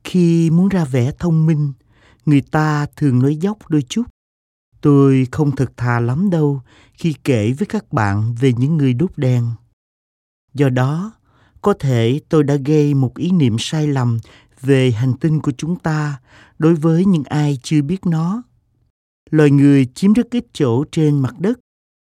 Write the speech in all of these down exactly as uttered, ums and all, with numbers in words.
Khi muốn ra vẻ thông minh, người ta thường nói dốc đôi chút. Tôi không thật thà lắm đâu khi kể với các bạn về những người đốt đèn. Do đó, có thể tôi đã gây một ý niệm sai lầm về hành tinh của chúng ta đối với những ai chưa biết nó. Loài người chiếm rất ít chỗ trên mặt đất.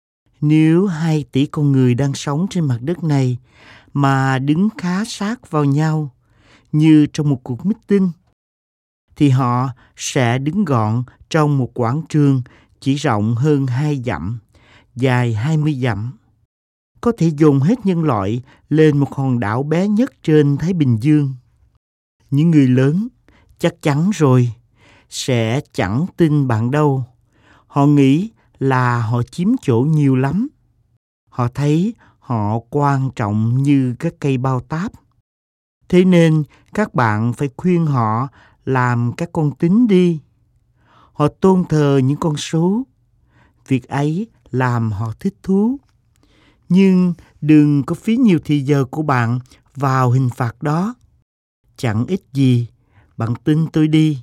Nếu hai tỷ con người đang sống trên mặt đất này mà đứng khá sát vào nhau, như trong một cuộc meeting, thì họ sẽ đứng gọn trong một quảng trường chỉ rộng hơn hai dặm, dài hai mươi dặm. Có thể dồn hết nhân loại lên một hòn đảo bé nhất trên Thái Bình Dương. Những người lớn, chắc chắn rồi, sẽ chẳng tin bạn đâu. Họ nghĩ là họ chiếm chỗ nhiều lắm. Họ thấy họ quan trọng như các cây bao táp. Thế nên các bạn phải khuyên họ làm các con tính đi. Họ tôn thờ những con số. Việc ấy làm họ thích thú. Nhưng đừng có phí nhiều thì giờ của bạn vào hình phạt đó. Chẳng ích gì, bạn tin tôi đi.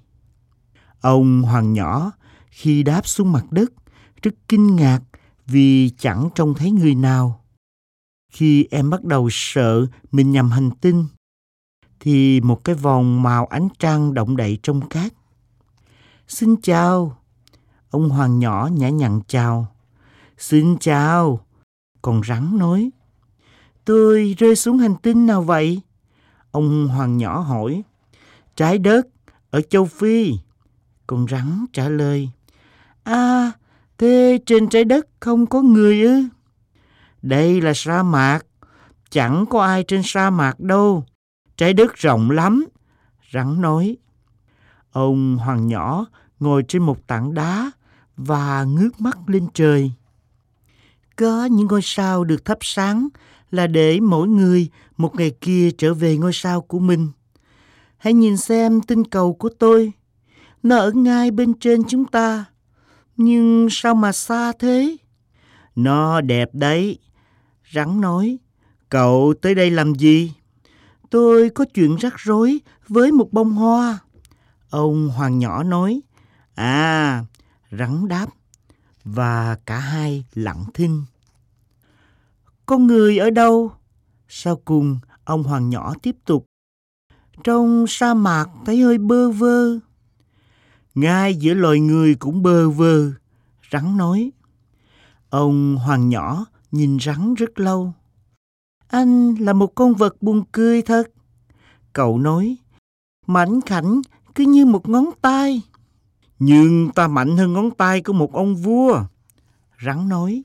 Ông Hoàng nhỏ khi đáp xuống mặt đất rất kinh ngạc vì chẳng trông thấy người nào. Khi em bắt đầu sợ mình nhầm hành tinh, thì một cái vòng màu ánh trăng động đậy trong cát. Xin chào. Ông Hoàng nhỏ nhã nhặn chào. Xin chào. Con rắn nói. Tôi rơi xuống hành tinh nào vậy? Ông Hoàng nhỏ hỏi. Trái đất, ở châu Phi. Con rắn trả lời. À, thế trên trái đất không có người ư? Đây là sa mạc. Chẳng có ai trên sa mạc đâu. Trái đất rộng lắm. Rắn nói. Ông Hoàng nhỏ ngồi trên một tảng đá và ngước mắt lên trời. Có những ngôi sao được thắp sáng là để mỗi người một ngày kia trở về ngôi sao của mình. Hãy nhìn xem tinh cầu của tôi. Nó ở ngay bên trên chúng ta. Nhưng sao mà xa thế? Nó đẹp đấy. Rắn nói. Cậu tới đây làm gì? Tôi có chuyện rắc rối với một bông hoa. Ông Hoàng nhỏ nói. À, rắn đáp. Và cả hai lặng thinh. Con người ở đâu? Sau cùng, ông Hoàng nhỏ tiếp tục. Trong sa mạc thấy hơi bơ vơ. Ngay giữa loài người cũng bơ vơ. Rắn nói. Ông Hoàng nhỏ nhìn rắn rất lâu. Anh là một con vật buồn cười thật. Cậu nói. Mảnh khảnh cứ như một ngón tay. Nhưng ta mạnh hơn ngón tay của một ông vua. Rắn nói.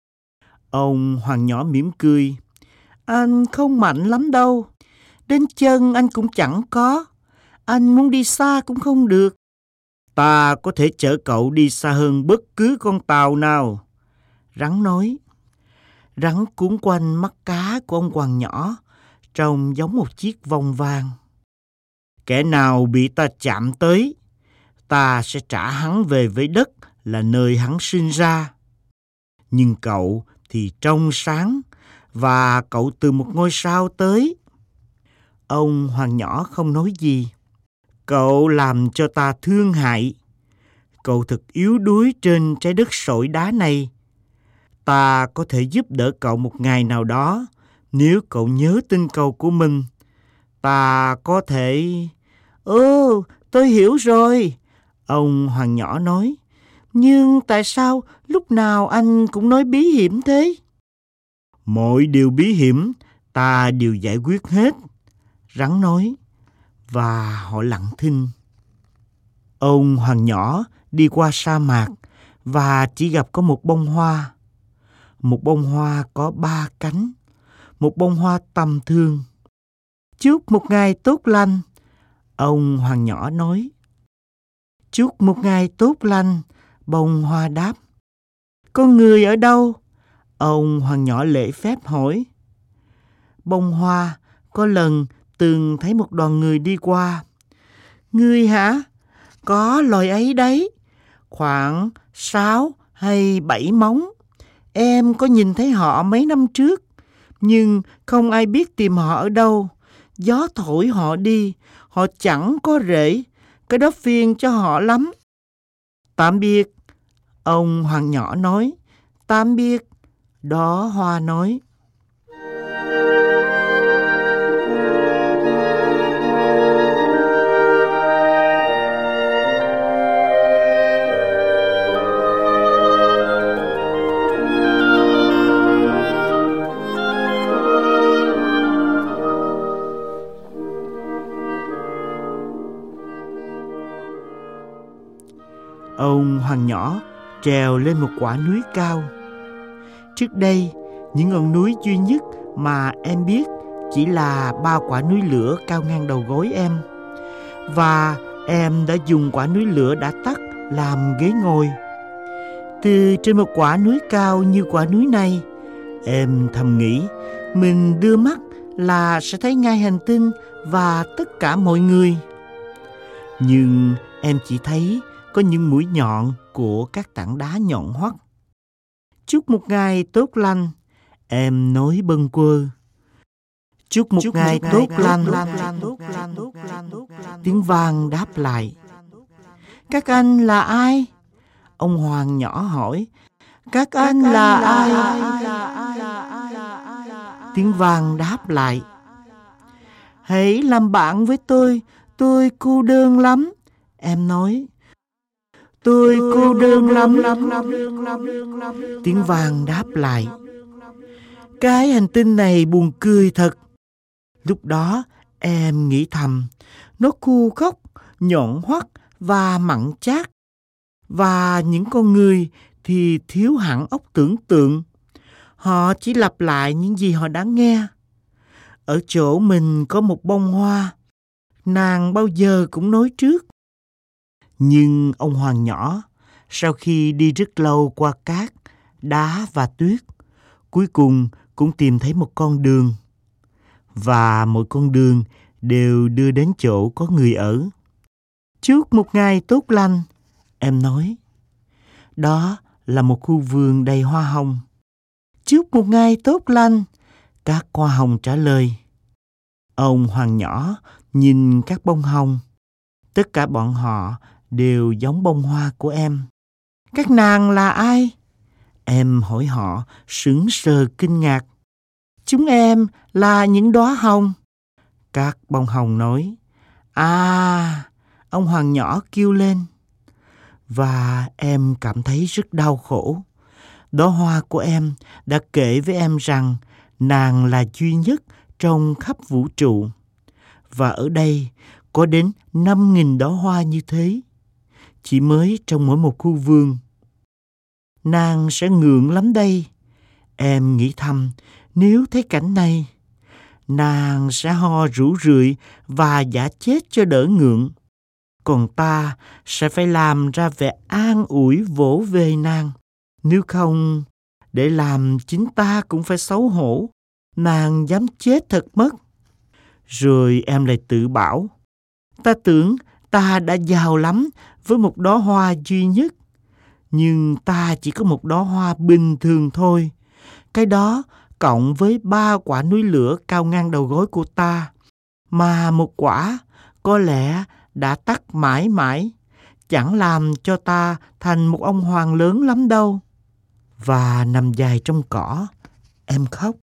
Ông Hoàng nhỏ mỉm cười. Anh không mạnh lắm đâu. Đến chân anh cũng chẳng có. Anh muốn đi xa cũng không được. Ta có thể chở cậu đi xa hơn bất cứ con tàu nào. Rắn nói. Rắn cuốn quanh mắt cá của ông Hoàng nhỏ, trông giống một chiếc vòng vàng. Kẻ nào bị ta chạm tới, ta sẽ trả hắn về với đất là nơi hắn sinh ra. Nhưng cậu thì trong sáng, và cậu từ một ngôi sao tới. Ông Hoàng nhỏ không nói gì. Cậu làm cho ta thương hại. Cậu thật yếu đuối trên trái đất sỏi đá này. Ta có thể giúp đỡ cậu một ngày nào đó, nếu cậu nhớ tinh cầu của mình. Ta có thể... Ừ, tôi hiểu rồi. Ông Hoàng nhỏ nói. Nhưng tại sao lúc nào anh cũng nói bí hiểm thế? Mọi điều bí hiểm ta đều giải quyết hết. Rắn nói. Và họ lặng thinh. Ông Hoàng nhỏ đi qua sa mạc và chỉ gặp có một bông hoa. Một bông hoa có ba cánh. Một bông hoa tầm thường. Chúc một ngày tốt lành. Ông Hoàng nhỏ nói. Chúc một ngày tốt lành. Bông hoa đáp. Con người ở đâu? Ông Hoàng nhỏ lễ phép hỏi. Bông hoa có lần từng thấy một đoàn người đi qua. Ngươi hả? Có loài ấy đấy. Khoảng sáu hay bảy móng. Em có nhìn thấy họ mấy năm trước. Nhưng không ai biết tìm họ ở đâu. Gió thổi họ đi. họ chẳng có rễ, cái đó phiền cho họ lắm. Tạm biệt, ông hoàng nhỏ nói. Tạm biệt, đóa hoa nói. Ông hoàng nhỏ trèo lên một quả núi cao. Trước đây, những ngọn núi duy nhất mà em biết chỉ là ba quả núi lửa cao ngang đầu gối em. Và em đã dùng quả núi lửa đã tắt làm ghế ngồi. Từ trên một quả núi cao như quả núi này, em thầm nghĩ mình đưa mắt là sẽ thấy ngay hành tinh và tất cả mọi người. Nhưng em chỉ thấy có những mũi nhọn của các tảng đá nhọn hoắt. Chúc một ngày tốt lành, em nói bâng quơ. Chúc một ngày tốt lành. Tiếng vang đáp lại. Các anh là ai? Ông hoàng nhỏ hỏi. Các anh là ai? Tiếng vang đáp lại. Hãy làm bạn với tôi, tôi cô đơn lắm. Em nói. Tôi cô đơn lắm. Tiếng vang đáp lại. Cái hành tinh này buồn cười thật. Lúc đó em nghĩ thầm, nó khô khốc, nhọn hoắt và mặn chát. Và những con người thì thiếu hẳn óc tưởng tượng. Họ chỉ lặp lại những gì họ đã nghe. Ở chỗ mình có một bông hoa, nàng bao giờ cũng nói trước. Nhưng ông hoàng nhỏ, sau khi đi rất lâu qua cát, đá và tuyết, cuối cùng cũng tìm thấy một con đường. Và mỗi con đường đều đưa đến chỗ có người ở. Chúc một ngày tốt lành, em nói. Đó là một khu vườn đầy hoa hồng. Chúc một ngày tốt lành, các hoa hồng trả lời. Ông hoàng nhỏ nhìn các bông hồng. Tất cả bọn họ đều giống bông hoa của em. Các nàng là ai? Em hỏi họ sững sờ kinh ngạc. Chúng em là những đóa hồng. Các bông hồng nói. À, ông hoàng nhỏ kêu lên. Và em cảm thấy rất đau khổ. Đóa hoa của em đã kể với em rằng nàng là duy nhất trong khắp vũ trụ. Và ở đây có đến năm nghìn đóa hoa như thế, chỉ mới trong mỗi một khu vườn. Nàng sẽ ngượng lắm đây. Em nghĩ thầm, nếu thấy cảnh này, nàng sẽ ho rũ rượi và giả chết cho đỡ ngượng. Còn ta sẽ phải làm ra vẻ an ủi vỗ về nàng. Nếu không, để làm chính ta cũng phải xấu hổ. Nàng dám chết thật mất. Rồi em lại tự bảo, ta tưởng ta đã giàu lắm với một đóa hoa duy nhất. Nhưng ta chỉ có một đóa hoa bình thường thôi. Cái đó cộng với ba quả núi lửa cao ngang đầu gối của ta. Mà một quả có lẽ đã tắt mãi mãi, chẳng làm cho ta thành một ông hoàng lớn lắm đâu. Và nằm dài trong cỏ, em khóc.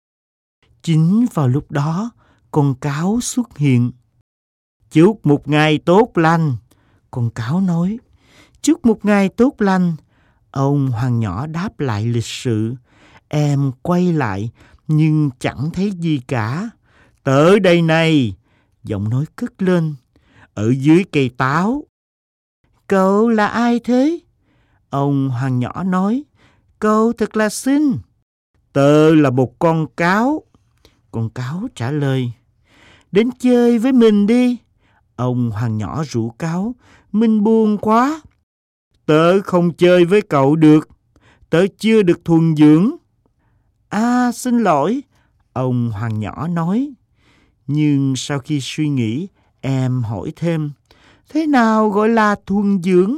Chính vào lúc đó, con cáo xuất hiện. Chúc một ngày tốt lành, con cáo nói. Chúc một ngày tốt lành, ông hoàng nhỏ đáp lại lịch sự. Em quay lại nhưng chẳng thấy gì cả. Tới đây này, giọng nói cất lên, ở dưới cây táo. Cậu là ai thế? Ông hoàng nhỏ nói. Cậu thật là xinh. Tớ là một con cáo. Con cáo trả lời. Đến chơi với mình đi. Ông hoàng nhỏ rủ cáo. Mình buồn quá. Tớ không chơi với cậu được. Tớ chưa được thuần dưỡng. À, xin lỗi, ông hoàng nhỏ nói. Nhưng sau khi suy nghĩ, em hỏi thêm. Thế nào gọi là thuần dưỡng?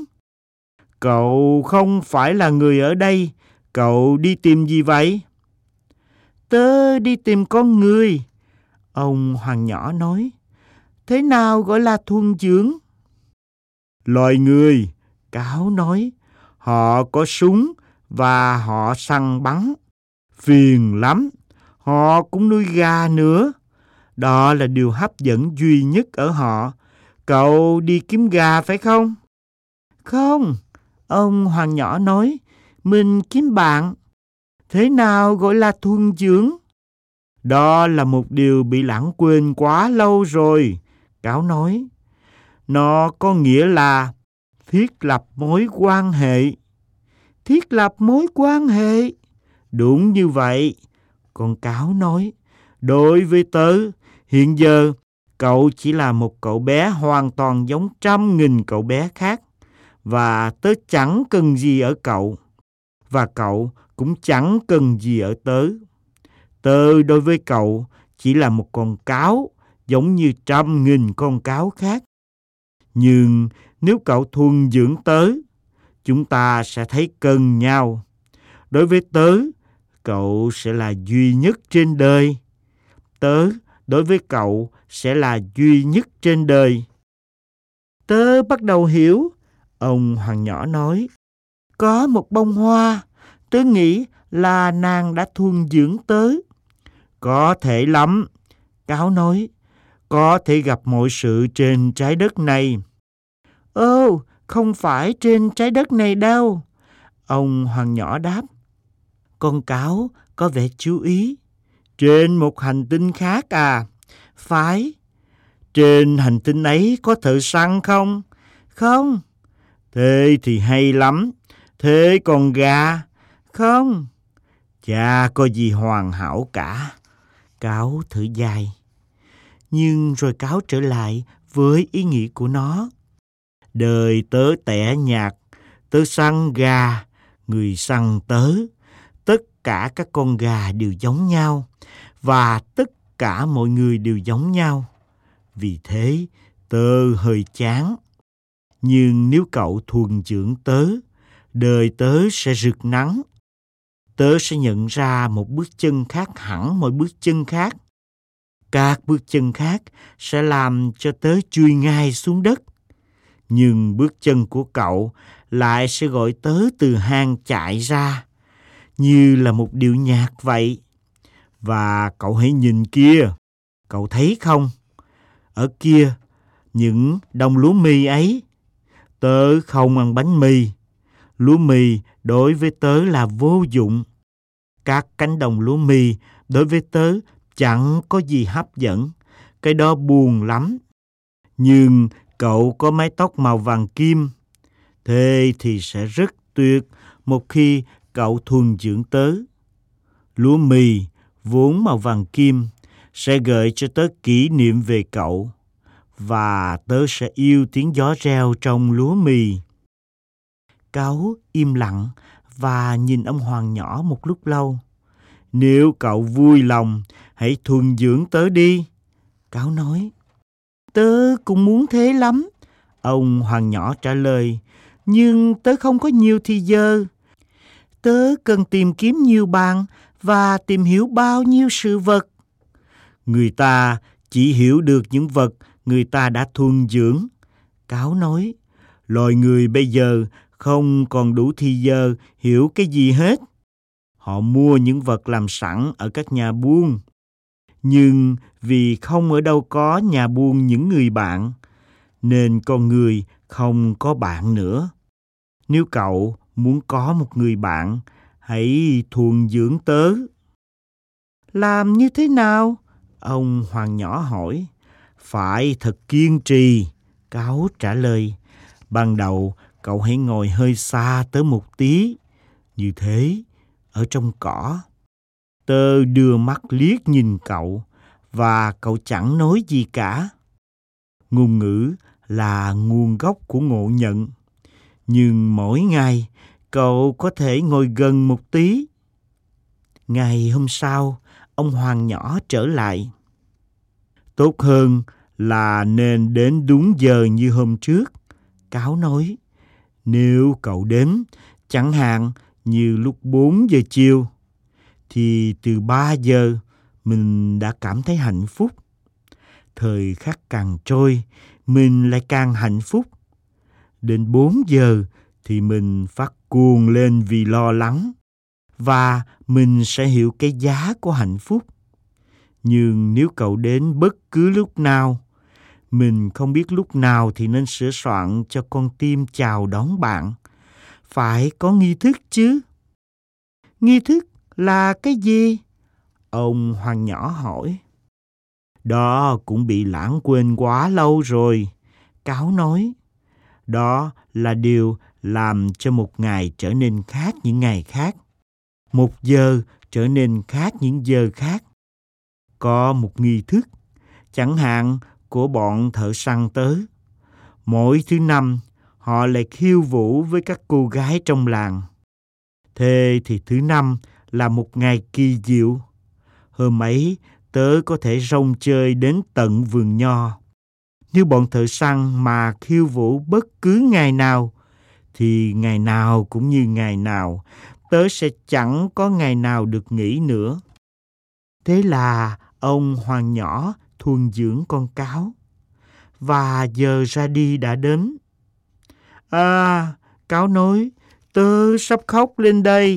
Cậu không phải là người ở đây. Cậu đi tìm gì vậy? Tớ đi tìm con người, ông hoàng nhỏ nói. thế nào gọi là thuần dưỡng? Loài người, Cáo nói, họ có súng và họ săn bắn. Phiền lắm, họ cũng nuôi gà nữa. Đó là điều hấp dẫn duy nhất ở họ. Cậu đi kiếm gà phải không? Không, ông Hoàng nhỏ nói, mình kiếm bạn. Thế nào gọi là thuần dưỡng? Đó là một điều bị lãng quên quá lâu rồi, Cáo nói. Nó có nghĩa là thiết lập mối quan hệ. Thiết lập mối quan hệ? Đúng như vậy, con Cáo nói. Đối với tớ, hiện giờ cậu chỉ là một cậu bé hoàn toàn giống trăm nghìn cậu bé khác. Và tớ chẳng cần gì ở cậu. Và cậu cũng chẳng cần gì ở tớ. Tớ đối với cậu chỉ là một con cáo giống như trăm nghìn con cáo khác. Nhưng nếu cậu thuần dưỡng tớ, chúng ta sẽ thấy cần nhau. Đối với tớ, cậu sẽ là duy nhất trên đời. Tớ đối với cậu sẽ là duy nhất trên đời. Tớ bắt đầu hiểu, ông Hoàng nhỏ nói. Có một bông hoa, tớ nghĩ là nàng đã thuần dưỡng tớ. Có thể lắm, Cáo nói. Có thể gặp mọi sự trên trái đất này. Ồ, không phải trên trái đất này đâu, ông Hoàng nhỏ đáp. Con Cáo có vẻ chú ý. Trên một hành tinh khác à? Phải. Trên hành tinh ấy có thợ săn không? Không. Thế thì hay lắm. Thế còn gà? Không. Chả có gì hoàn hảo cả. Cáo thở dài. Nhưng rồi Cáo trở lại với ý nghĩ của nó. Đời tớ tẻ nhạt, tớ săn gà, người săn tớ. Tất cả các con gà đều giống nhau, và tất cả mọi người đều giống nhau. Vì thế, tớ hơi chán. Nhưng nếu cậu thuần dưỡng tớ, đời tớ sẽ rực nắng. Tớ sẽ nhận ra một bước chân khác hẳn mọi bước chân khác. Các bước chân khác sẽ làm cho tớ chui ngay xuống đất. Nhưng bước chân của cậu lại sẽ gọi tớ từ hang chạy ra, như là một điệu nhạc vậy. Và cậu hãy nhìn kia, cậu thấy không? Ở kia, những đồng lúa mì ấy. Tớ không ăn bánh mì. Lúa mì đối với tớ là vô dụng. Các cánh đồng lúa mì đối với tớ chẳng có gì hấp dẫn. Cái đó buồn lắm. Nhưng cậu có mái tóc màu vàng kim. Thế thì sẽ rất tuyệt một khi cậu thuần dưỡng tớ. Lúa mì vốn màu vàng kim sẽ gợi cho tớ kỷ niệm về cậu. Và tớ sẽ yêu tiếng gió reo trong lúa mì. Cáo im lặng và nhìn ông Hoàng nhỏ một lúc lâu. Nếu cậu vui lòng, hãy thuần dưỡng tớ đi, Cáo nói. Tớ cũng muốn thế lắm, ông Hoàng nhỏ trả lời. Nhưng tớ không có nhiều thì giờ. Tớ cần tìm kiếm nhiều bạn và tìm hiểu bao nhiêu sự vật. Người ta chỉ hiểu được những vật người ta đã thuần dưỡng, Cáo nói. Loài người bây giờ không còn đủ thì giờ hiểu cái gì hết. Họ mua những vật làm sẵn ở các nhà buôn. Nhưng vì không ở đâu có nhà buôn những người bạn, nên con người không có bạn nữa. Nếu cậu muốn có một người bạn, hãy thuần dưỡng tớ. Làm như thế nào? Ông Hoàng nhỏ hỏi. Phải thật kiên trì, Cáo trả lời. Ban đầu cậu hãy ngồi hơi xa tớ một tí. Như thế, ở trong cỏ. Tớ đưa mắt liếc nhìn cậu, và cậu chẳng nói gì cả. Ngôn ngữ là nguồn gốc của ngộ nhận. Nhưng mỗi ngày, cậu có thể ngồi gần một tí. Ngày hôm sau, ông Hoàng nhỏ trở lại. Tốt hơn là nên đến đúng giờ như hôm trước, Cáo nói. Nếu cậu đến, chẳng hạn như lúc bốn giờ chiều, thì từ ba giờ mình đã cảm thấy hạnh phúc. Thời khắc càng trôi, mình lại càng hạnh phúc. Đến bốn giờ thì mình phát cuồng lên vì lo lắng, và mình sẽ hiểu cái giá của hạnh phúc. Nhưng nếu cậu đến bất cứ lúc nào, mình không biết lúc nào thì nên sửa soạn cho con tim chào đón bạn. Phải có nghi thức chứ. Nghi thức là cái gì? Ông Hoàng nhỏ hỏi. Đó cũng bị lãng quên quá lâu rồi, Cáo nói. Đó là điều làm cho một ngày trở nên khác những ngày khác. Một giờ trở nên khác những giờ khác. Có một nghi thức, chẳng hạn của bọn thợ săn tớ. Mỗi thứ năm, họ lại khiêu vũ với các cô gái trong làng. Thế thì thứ năm là một ngày kỳ diệu. Hôm ấy, tớ có thể rong chơi đến tận vườn nho. Nếu bọn thợ săn mà khiêu vũ bất cứ ngày nào, thì ngày nào cũng như ngày nào, tớ sẽ chẳng có ngày nào được nghỉ nữa. Thế là ông Hoàng nhỏ thuần dưỡng con cáo. Và giờ ra đi đã đến. À, Cáo nói, tớ sắp khóc lên đây.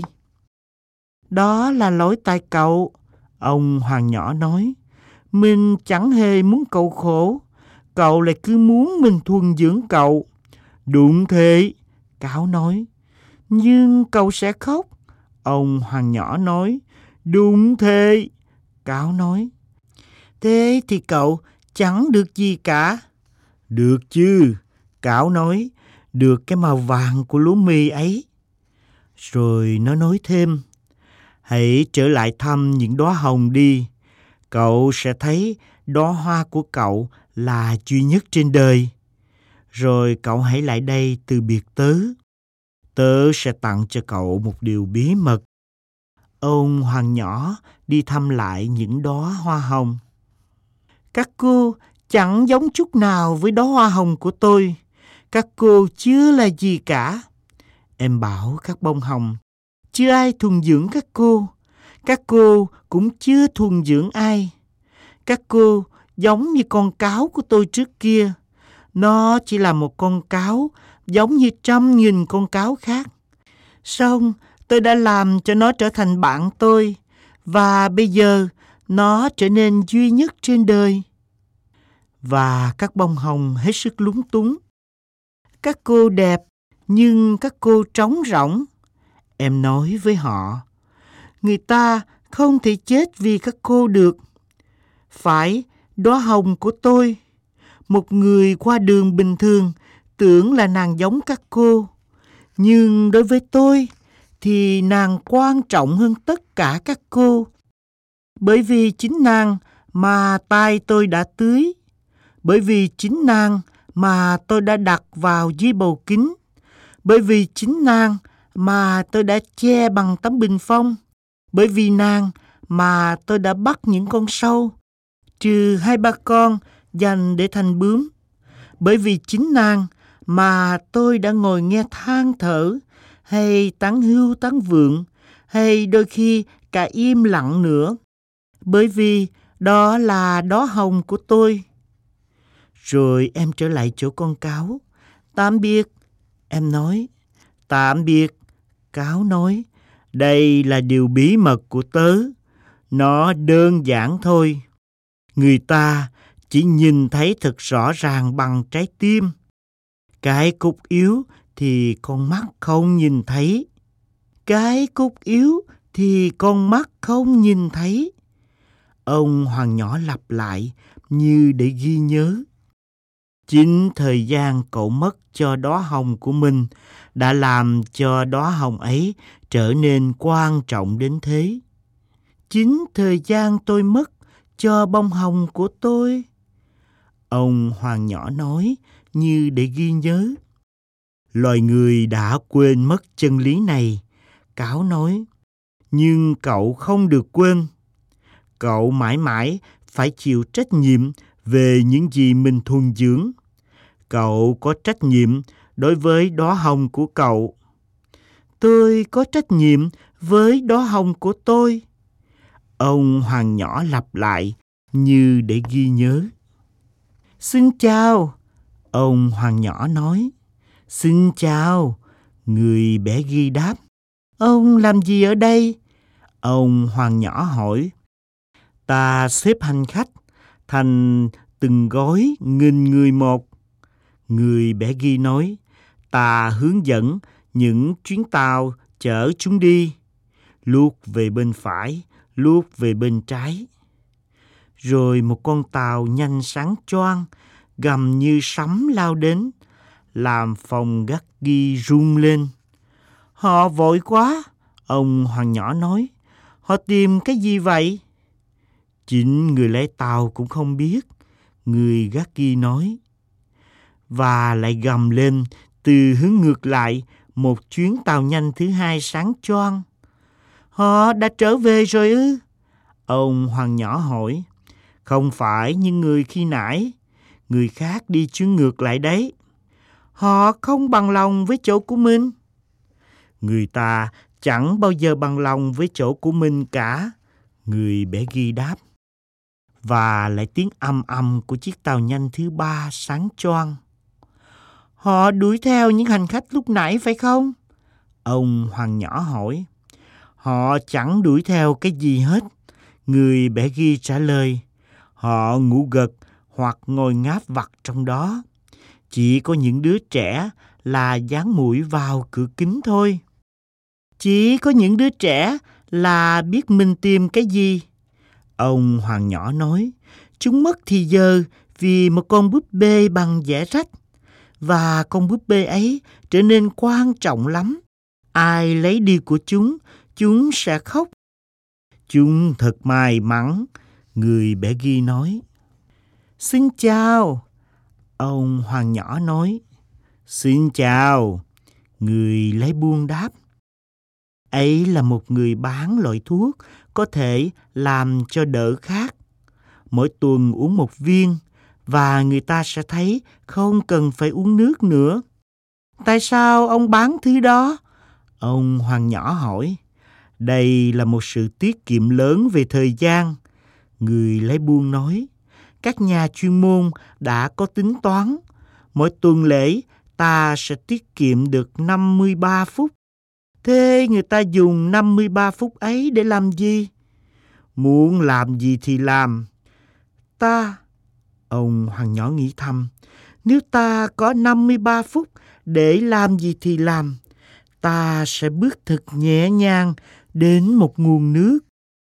Đó là lỗi tại cậu, ông Hoàng nhỏ nói. Mình chẳng hề muốn cậu khổ. Cậu lại cứ muốn mình thuần dưỡng cậu. Đúng thế, Cáo nói. Nhưng cậu sẽ khóc, ông Hoàng nhỏ nói. Đúng thế, Cáo nói. Thế thì cậu chẳng được gì cả. Được chứ, Cáo nói. Được cái màu vàng của lúa mì ấy. Rồi nó nói thêm. Hãy trở lại thăm những đóa hồng đi. Cậu sẽ thấy đóa hoa của cậu là duy nhất trên đời. Rồi cậu hãy lại đây từ biệt tớ. Tớ sẽ tặng cho cậu một điều bí mật. Ông Hoàng nhỏ đi thăm lại những đóa hoa hồng. Các cô chẳng giống chút nào với đóa hoa hồng của tôi. Các cô chưa là gì cả. Em bảo các bông hồng, chưa ai thuần dưỡng các cô. Các cô cũng chưa thuần dưỡng ai. Các cô giống như con cáo của tôi trước kia. Nó chỉ là một con cáo giống như trăm nghìn con cáo khác. Xong tôi đã làm cho nó trở thành bạn tôi. Và bây giờ nó trở nên duy nhất trên đời. Và các bông hồng hết sức lúng túng. Các cô đẹp, nhưng các cô trống rỗng. Em nói với họ, người ta không thể chết vì các cô được. Phải, đóa hồng của tôi. Một người qua đường bình thường tưởng là nàng giống các cô. Nhưng đối với tôi thì nàng quan trọng hơn tất cả các cô. Bởi vì chính nàng mà tai tôi đã tưới. Bởi vì chính nàng mà tôi đã đặt vào dưới bầu kính. Bởi vì chính nàng mà tôi đã che bằng tấm bình phong. Bởi vì nàng mà tôi đã bắt những con sâu, trừ hai ba con dành để thành bướm. Bởi vì chính nàng mà tôi đã ngồi nghe than thở, hay tán hưu tán vượng, hay đôi khi cả im lặng nữa. Bởi vì đó là đóa hồng của tôi. Rồi em trở lại chỗ con cáo. Tạm biệt, em nói. Tạm biệt, cáo nói. Đây là điều bí mật của tớ. Nó đơn giản thôi. Người ta chỉ nhìn thấy thật rõ ràng bằng trái tim. Cái cốt yếu thì con mắt không nhìn thấy. Cái cốt yếu thì con mắt không nhìn thấy. Ông Hoàng nhỏ lặp lại như để ghi nhớ. Chính thời gian cậu mất cho đóa hồng của mình đã làm cho đóa hồng ấy trở nên quan trọng đến thế. Chính thời gian tôi mất cho bông hồng của tôi. Ông Hoàng nhỏ nói như để ghi nhớ. Loài người đã quên mất chân lý này, cáo nói. Nhưng cậu không được quên. Cậu mãi mãi phải chịu trách nhiệm về những gì mình thuần dưỡng. Cậu có trách nhiệm đối với đóa hồng của cậu. Tôi có trách nhiệm với đóa hồng của tôi. Ông Hoàng nhỏ lặp lại như để ghi nhớ. Xin chào, ông hoàng nhỏ nói. Xin chào, người bé Ghi đáp. Ông làm gì ở đây? Ông hoàng nhỏ hỏi. Ta xếp hành khách thành từng gói nghìn người một. Người bé Ghi nói. Ta hướng dẫn những chuyến tàu chở chúng đi, luốt về bên phải, luốt về bên trái. Rồi một con tàu nhanh sáng choang, gầm như sấm lao đến, làm phòng gác Ghi rung lên. Họ vội quá, ông hoàng nhỏ nói. Họ tìm cái gì vậy? Chính người lái tàu cũng không biết, người gác Ghi nói. Và lại gầm lên từ hướng ngược lại, một chuyến tàu nhanh thứ hai sáng choang. Họ đã trở về rồi ư? Ông hoàng nhỏ hỏi. Không phải như người khi nãy, người khác đi chuyến ngược lại đấy. Họ không bằng lòng với chỗ của mình. Người ta chẳng bao giờ bằng lòng với chỗ của mình cả, người bé Ghi đáp. Và lại tiếng ầm ầm của chiếc tàu nhanh thứ ba sáng choang. Họ đuổi theo những hành khách lúc nãy phải không? Ông hoàng nhỏ hỏi. Họ chẳng đuổi theo cái gì hết, người bé Ghi trả lời. Họ ngủ gật hoặc ngồi ngáp vặt trong đó. Chỉ có những đứa trẻ là dán mũi vào cửa kính thôi. Chỉ có những đứa trẻ là biết mình tìm cái gì. Ông hoàng nhỏ nói. Chúng mất thì giờ vì một con búp bê bằng vẽ rách. Và con búp bê ấy trở nên quan trọng lắm. Ai lấy đi của chúng, chúng sẽ khóc. Chúng thật may mắn, người bé Ghi nói. Xin chào, ông hoàng nhỏ nói. Xin chào, người lấy buôn đáp. Ấy là một người bán loại thuốc có thể làm cho đỡ khát. Mỗi tuần uống một viên và người ta sẽ thấy không cần phải uống nước nữa. Tại sao ông bán thứ đó? Ông hoàng nhỏ hỏi. Đây là một sự tiết kiệm lớn về thời gian, người lấy buôn nói. Các nhà chuyên môn đã có tính toán. Mỗi tuần lễ ta sẽ tiết kiệm được năm mươi ba phút. Thế người ta dùng năm mươi ba phút ấy để làm gì? Muốn làm gì thì làm. Ta, ông hoàng nhỏ nghĩ thầm, nếu ta có năm mươi ba phút để làm gì thì làm, ta sẽ bước thật nhẹ nhàng đến một nguồn nước.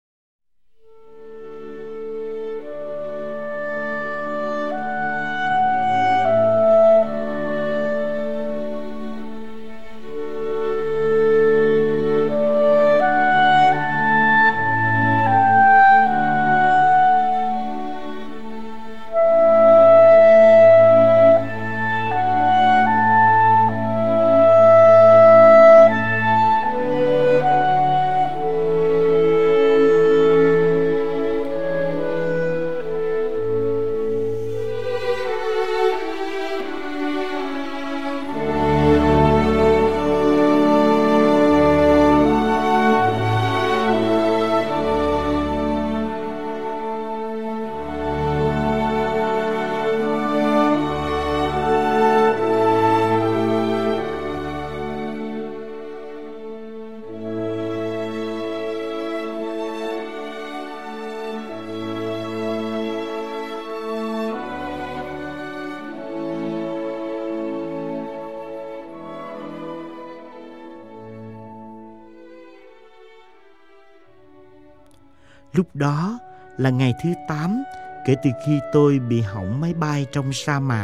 Lúc đó là ngày thứ tám kể từ khi tôi bị hỏng máy bay trong sa mạc.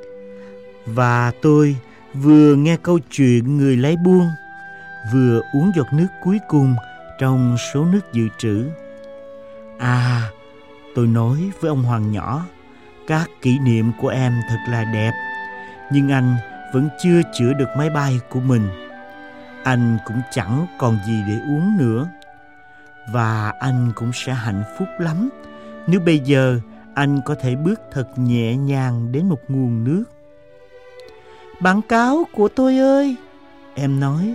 Và tôi vừa nghe câu chuyện người lấy buôn, vừa uống giọt nước cuối cùng trong số nước dự trữ. À, tôi nói với ông hoàng nhỏ, các kỷ niệm của em thật là đẹp, nhưng anh vẫn chưa chữa được máy bay của mình. Anh cũng chẳng còn gì để uống nữa. Và anh cũng sẽ hạnh phúc lắm nếu bây giờ anh có thể bước thật nhẹ nhàng đến một nguồn nước. Bạn cáo của tôi ơi, em nói.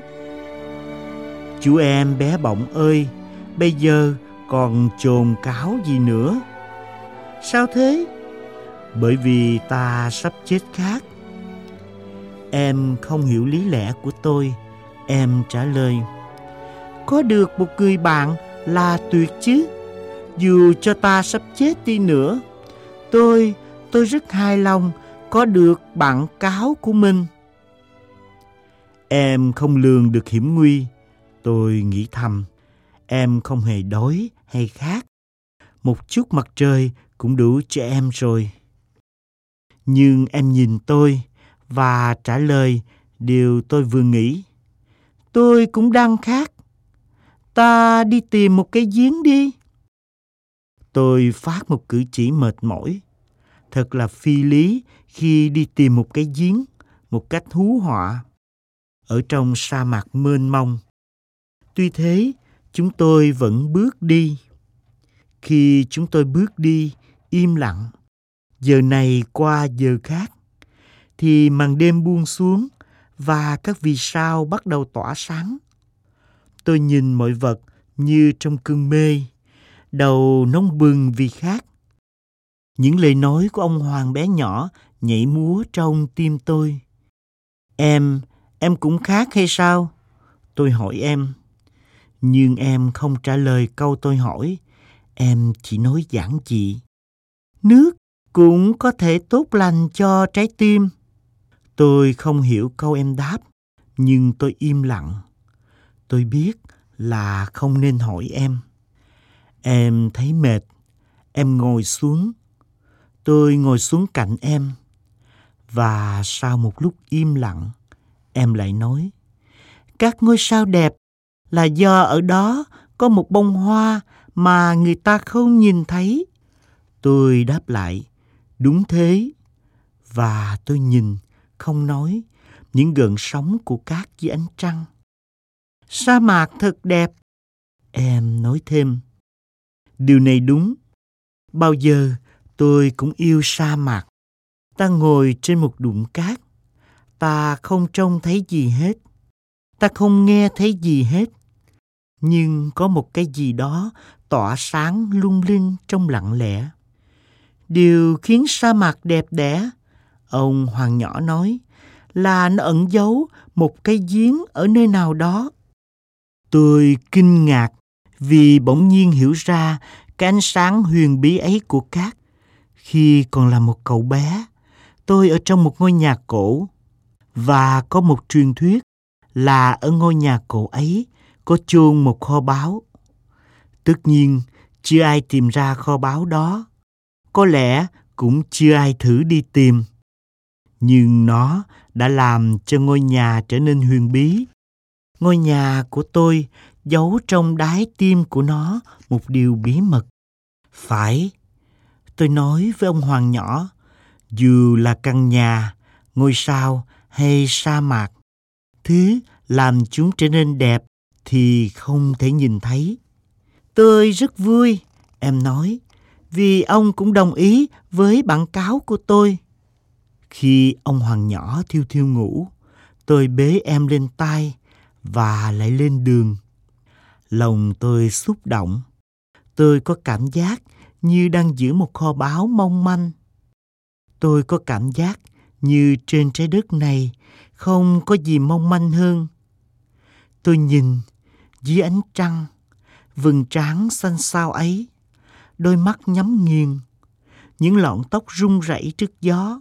Chú em bé bỏng ơi, bây giờ còn chồn cáo gì nữa? Sao thế? Bởi vì ta sắp chết khát. Em không hiểu lý lẽ của tôi. Em trả lời: Có được một người bạn là tuyệt chứ. Dù cho ta sắp chết đi nữa, Tôi, tôi rất hài lòng có được bạn cáo của mình. Em không lường được hiểm nguy. Tôi nghĩ thầm, em không hề đói hay khát. Một chút mặt trời cũng đủ cho em rồi. Nhưng em nhìn tôi và trả lời điều tôi vừa nghĩ. Tôi cũng đang khát. Ta đi tìm một cái giếng đi. Tôi phát một cử chỉ mệt mỏi. Thật là phi lý khi đi tìm một cái giếng, một cách hú họa, ở trong sa mạc mênh mông. Tuy thế, chúng tôi vẫn bước đi. Khi chúng tôi bước đi, im lặng, giờ này qua giờ khác, thì màn đêm buông xuống và các vì sao bắt đầu tỏa sáng. Tôi nhìn mọi vật như trong cơn mê, đầu nóng bừng vì khát. Những lời nói của ông Hoàng bé nhỏ nhảy múa trong tim tôi. Em, em cũng khát hay sao? Tôi hỏi em. Nhưng em không trả lời câu tôi hỏi. Em chỉ nói giản dị. Nước cũng có thể tốt lành cho trái tim. Tôi không hiểu câu em đáp, nhưng tôi im lặng. Tôi biết là không nên hỏi em. Em thấy mệt. Em ngồi xuống. Tôi ngồi xuống cạnh em. Và sau một lúc im lặng, em lại nói: Các ngôi sao đẹp là do ở đó có một bông hoa mà người ta không nhìn thấy. Tôi đáp lại: Đúng thế. Và tôi nhìn, không nói, những gợn sóng của cát dưới ánh trăng. Sa mạc thật đẹp. Em nói thêm. Điều này đúng. Bao giờ tôi cũng yêu sa mạc. Ta ngồi trên một đụn cát. Ta không trông thấy gì hết. Ta không nghe thấy gì hết. Nhưng có một cái gì đó tỏa sáng lung linh trong lặng lẽ. Điều khiến sa mạc đẹp đẽ, ông Hoàng nhỏ nói, là nó ẩn giấu một cái giếng ở nơi nào đó. Tôi kinh ngạc vì bỗng nhiên hiểu ra cái ánh sáng huyền bí ấy của cát. Khi còn là một cậu bé, tôi ở trong một ngôi nhà cổ, và có một truyền thuyết là ở ngôi nhà cổ ấy có chôn một kho báu. Tất nhiên, chưa ai tìm ra kho báu đó. Có lẽ cũng chưa ai thử đi tìm. Nhưng nó đã làm cho ngôi nhà trở nên huyền bí. Ngôi nhà của tôi giấu trong đáy tim của nó một điều bí mật. Phải, tôi nói với ông Hoàng nhỏ, dù là căn nhà, ngôi sao hay sa mạc, thứ làm chúng trở nên đẹp thì không thể nhìn thấy. Tôi rất vui, em nói, vì ông cũng đồng ý với bản cáo của tôi. Khi ông Hoàng nhỏ thiêu thiêu ngủ, tôi bế em lên tay và lại lên đường. Lòng tôi xúc động. Tôi có cảm giác như đang giữ một kho báu mong manh. Tôi có cảm giác như trên trái đất này không có gì mong manh hơn. Tôi nhìn dưới ánh trăng, vầng trán xanh xao ấy, đôi mắt nhắm nghiền, những lọn tóc rung rẩy trước gió.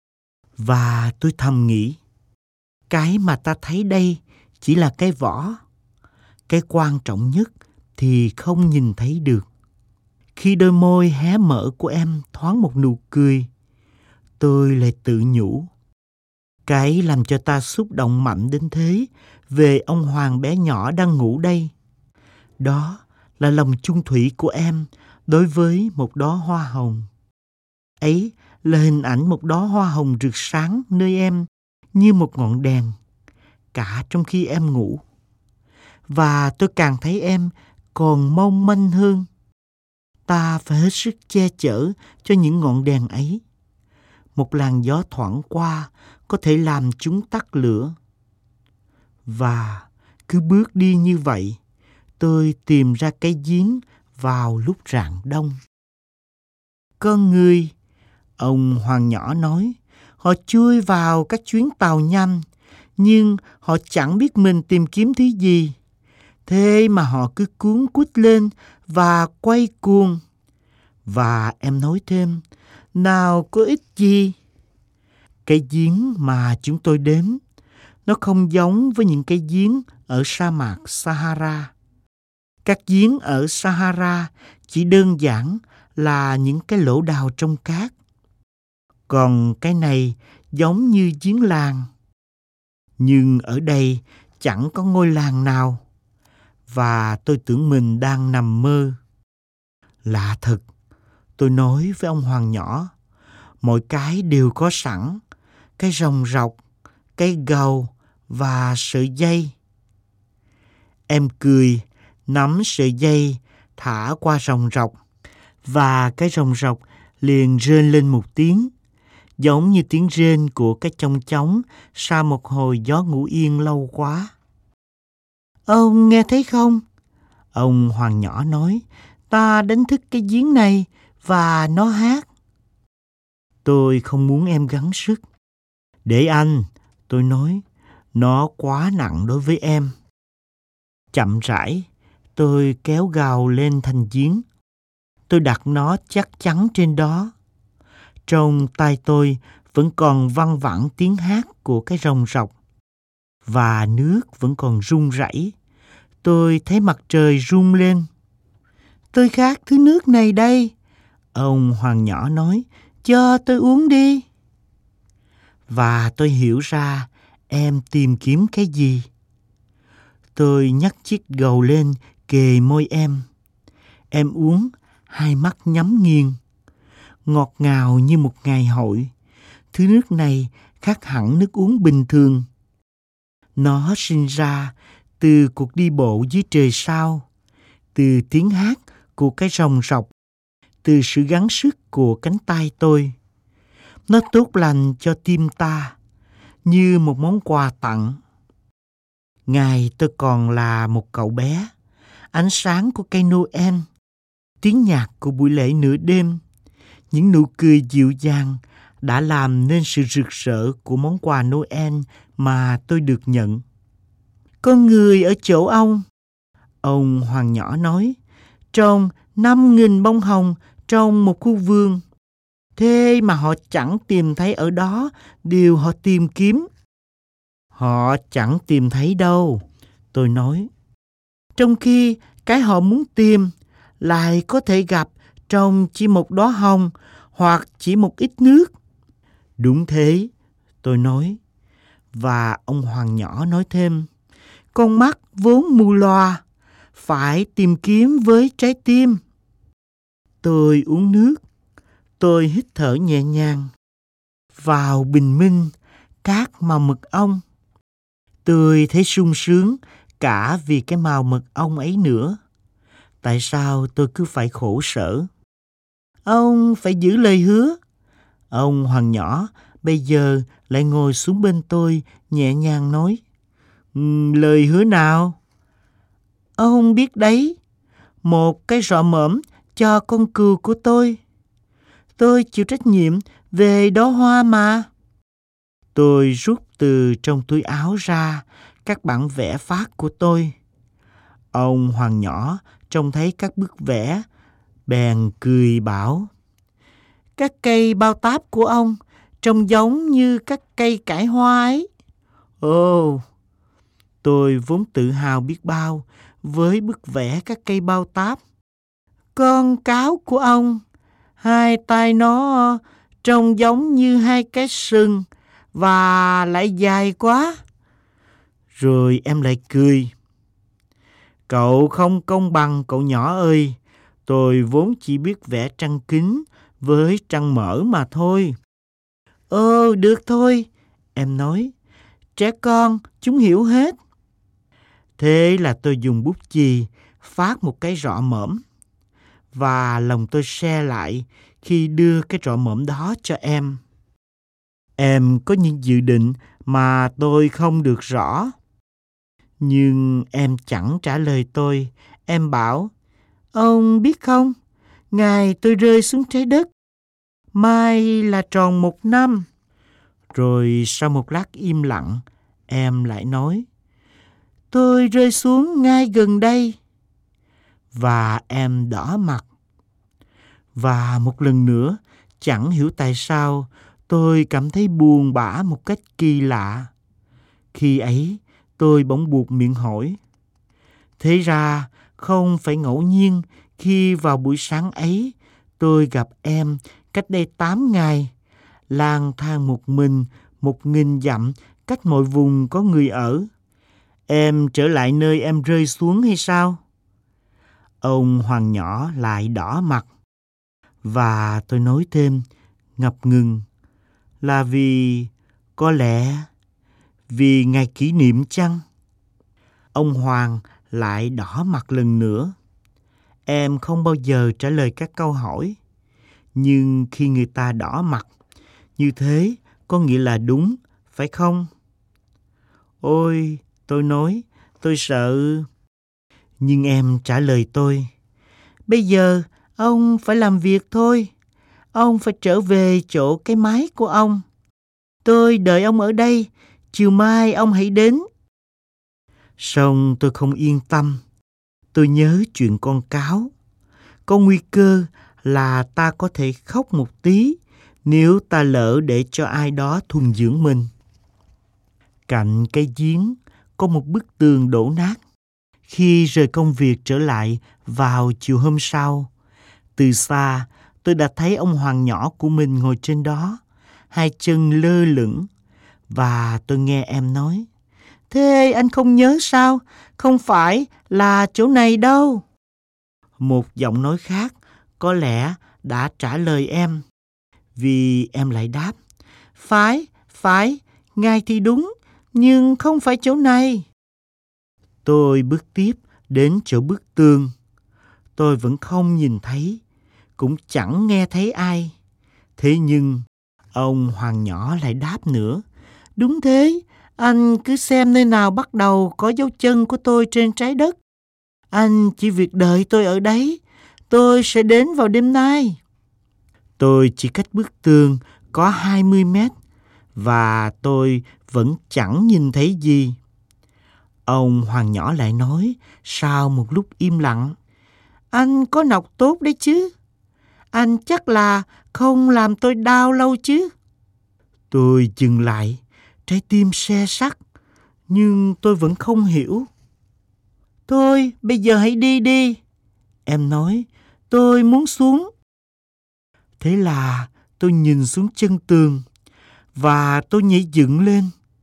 Và tôi thầm nghĩ, cái mà ta thấy đây chỉ là cái vỏ. Cái quan trọng nhất thì không nhìn thấy được. Khi đôi môi hé mở của em thoáng một nụ cười, tôi lại tự nhủ. Cái làm cho ta xúc động mạnh đến thế về ông Hoàng bé nhỏ đang ngủ đây, đó là lòng chung thủy của em đối với một đóa hoa hồng. Ấy là hình ảnh một đóa hoa hồng rực sáng nơi em như một ngọn đèn, cả trong khi em ngủ. Và tôi càng thấy em còn mong manh hơn. Ta phải hết sức che chở cho những ngọn đèn ấy. Một làn gió thoảng qua có thể làm chúng tắt lửa. Và cứ bước đi như vậy, tôi tìm ra cái giếng vào lúc rạng đông. Con người, Ông Hoàng nhỏ nói, họ chui vào các chuyến tàu nhanh, nhưng họ chẳng biết mình tìm kiếm thứ gì. Thế mà họ cứ cuốn quýt lên và quay cuồng. Và em nói thêm, nào có ích gì. Cái giếng mà chúng tôi đến, nó không giống với những cái giếng ở sa mạc Sahara. Các giếng ở Sahara chỉ đơn giản là những cái lỗ đào trong cát. Còn cái này giống như giếng làng. Nhưng ở đây chẳng có ngôi làng nào. Và tôi tưởng mình đang nằm mơ. Lạ thật, tôi nói với ông Hoàng nhỏ. Mọi cái đều có sẵn. Cái rồng rọc, cái gầu và sợi dây. Em cười, nắm sợi dây, thả qua rồng rọc. Và cái rồng rọc liền rên lên một tiếng, giống như tiếng rên của cái chong chóng sau một hồi gió ngủ yên lâu quá. Ông nghe thấy không? Ông Hoàng nhỏ nói, ta đánh thức cái giếng này và nó hát. Tôi không muốn em gắng sức. Để anh, tôi nói, nó quá nặng đối với em. Chậm rãi, tôi kéo gào lên thành giếng. Tôi đặt nó chắc chắn trên đó. Trong tai tôi vẫn còn văng vẳng tiếng hát của cái rồng rọc. Và nước vẫn còn rung rẩy. Tôi thấy mặt trời rung lên. Tôi khát thứ nước này đây. Ông Hoàng nhỏ nói, cho tôi uống đi. Và tôi hiểu ra em tìm kiếm cái gì. Tôi nhấc chiếc gầu lên kề môi em. Em uống, hai mắt nhắm nghiền. Ngọt ngào như một ngày hội. Thứ nước này khác hẳn nước uống bình thường. Nó sinh ra từ cuộc đi bộ dưới trời sao, từ tiếng hát của cái rồng rọc, từ sự gắng sức của cánh tay tôi. Nó tốt lành cho tim ta, như một món quà tặng. Ngày tôi còn là một cậu bé, ánh sáng của cây Noel, tiếng nhạc của buổi lễ nửa đêm, những nụ cười dịu dàng đã làm nên sự rực rỡ của món quà Noel mà tôi được nhận. Con người ở chỗ ông, ông Hoàng nhỏ nói, trồng năm nghìn bông hồng trong một khu vườn. Thế mà họ chẳng tìm thấy ở đó điều họ tìm kiếm. Họ chẳng tìm thấy đâu, tôi nói. Trong khi cái họ muốn tìm lại có thể gặp trong chỉ một đóa hồng hoặc chỉ một ít nước. Đúng thế, tôi nói. Và ông Hoàng nhỏ nói thêm, con mắt vốn mù lòa, phải tìm kiếm với trái tim. Tôi uống nước, tôi hít thở nhẹ nhàng. Vào bình minh, cát màu mật ong. Tôi thấy sung sướng cả vì cái màu mật ong ấy nữa. Tại sao tôi cứ phải khổ sở? Ông phải giữ lời hứa. Ông Hoàng nhỏ bây giờ lại ngồi xuống bên tôi nhẹ nhàng nói. Um, lời hứa nào? Ông biết đấy, một cái rọ mõm cho con cừu của tôi. Tôi chịu trách nhiệm về đóa hoa mà. Tôi rút từ trong túi áo ra các bản vẽ phác của tôi. Ông Hoàng nhỏ trông thấy các bức vẽ, bèn cười bảo. Các cây bao táp của ông trông giống như các cây cải hoa ấy. Ồ, tôi vốn tự hào biết bao với bức vẽ các cây bao táp. Con cáo của ông, hai tay nó trông giống như hai cái sừng và lại dài quá. Rồi em lại cười. Cậu không công bằng cậu nhỏ ơi, tôi vốn chỉ biết vẽ trăng kính với trăng mở mà thôi. Ơ, được thôi, em nói. Trẻ con, chúng hiểu hết. Thế là tôi dùng bút chì phát một cái rọ mõm. Và lòng tôi se lại khi đưa cái rọ mõm đó cho em. Em có những dự định mà tôi không được rõ. Nhưng em chẳng trả lời tôi. Em bảo, ông biết không, ngày tôi rơi xuống trái đất, mai là tròn một năm. Rồi sau một lát im lặng, em lại nói, tôi rơi xuống ngay gần đây. Và em đỏ mặt. Và một lần nữa, chẳng hiểu tại sao, tôi cảm thấy buồn bã một cách kỳ lạ. Khi ấy, tôi bỗng buột miệng hỏi, thế ra không phải ngẫu nhiên khi vào buổi sáng ấy tôi gặp em cách đây tám ngày, lang thang một mình một nghìn dặm cách mọi vùng có người ở. Em trở lại nơi em rơi xuống hay sao? Ông Hoàng nhỏ lại đỏ mặt. Và tôi nói thêm, ngập ngừng, là vì, có lẽ, vì ngày kỷ niệm chăng? Ông Hoàng lại đỏ mặt lần nữa. Em không bao giờ trả lời các câu hỏi. Nhưng khi người ta đỏ mặt, như thế có nghĩa là đúng, phải không? Ôi, tôi nói, tôi sợ. Nhưng em trả lời tôi, bây giờ ông phải làm việc thôi. Ông phải trở về chỗ cái máy của ông. Tôi đợi ông ở đây, chiều mai ông hãy đến. Song tôi không yên tâm. Tôi nhớ chuyện con cáo. Có nguy cơ là ta có thể khóc một tí nếu ta lỡ để cho ai đó thuần dưỡng mình. Cạnh cái giếng có một bức tường đổ nát. Khi rời công việc trở lại vào chiều hôm sau, từ xa tôi đã thấy ông Hoàng nhỏ của mình ngồi trên đó, hai chân lơ lửng. Và tôi nghe em nói, thế anh không nhớ sao? Không phải là chỗ này đâu. Một giọng nói khác có lẽ đã trả lời em, vì em lại đáp, phải, phải, ngài thì đúng, nhưng không phải chỗ này. Tôi bước tiếp đến chỗ bức tường. Tôi vẫn không nhìn thấy, cũng chẳng nghe thấy ai. Thế nhưng ông Hoàng nhỏ lại đáp nữa, đúng thế, anh cứ xem nơi nào bắt đầu có dấu chân của tôi trên trái đất. Anh chỉ việc đợi tôi ở đấy, tôi sẽ đến vào đêm nay. Tôi chỉ cách bức tường có hai mươi mét và tôi vẫn chẳng nhìn thấy gì. Ông Hoàng nhỏ lại nói sau một lúc im lặng, anh có nọc tốt đấy chứ. Anh chắc là không làm tôi đau lâu chứ. Tôi dừng lại, trái tim se sắt, nhưng tôi vẫn không hiểu. Thôi, bây giờ hãy đi đi. Em nói, tôi muốn xuống. Thế là tôi nhìn xuống chân tường và tôi nhảy dựng lên.